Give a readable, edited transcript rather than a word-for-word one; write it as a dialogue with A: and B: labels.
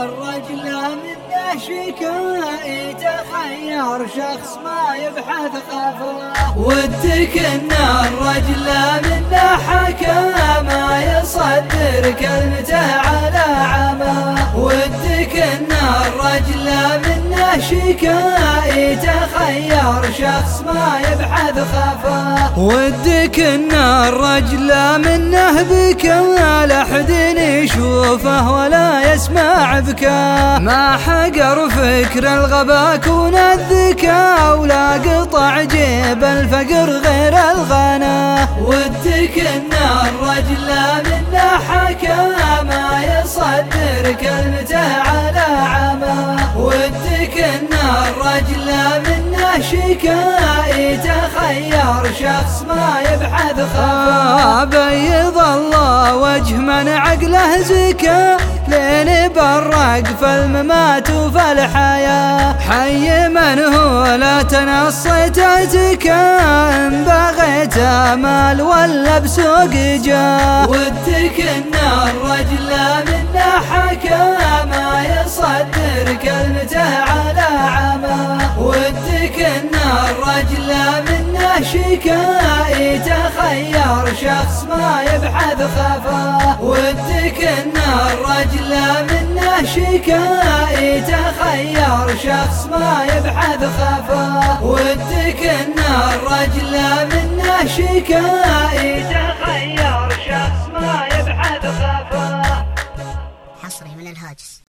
A: الرجل منه شكائي تخير شخص ما يبحث غفله. ودك ان الرجل منه حكى ما يصدر كلمته على عمى. ودك ان الرجل منه شكائي تخير شخص ما يبحث غفله. ودك ان الرجل منه بكى لحد يشوفه ولا يسمع بكاه. ما حقر فكر الغبا كون الذكاء ولا قطع جيب الفقر غير الغنى. ودك ان الرجل منه حكى ما يصدر كلمته على عمى. ودك ان الرجل منه شكائي تخير شخص ما يبحث خفا. بيض الله وجه من عقله زكا لين برق فالممات وفالحياة. حي من هو لا تنصيت تكا ان بغيت مال ولا بسوق جاه. ودك ان الرجل منه حكى ما يصدر كلمته على عمى. ودك ان الرجل منه شكائي تخير شخص ما يبحث خفا. ودك ان الرجل منه شكائي تخير شخص ما يبحث خفا. ودك ان الرجل منه شكائي تخير شخص ما يبحث خفا.
B: حصري من الهاجس.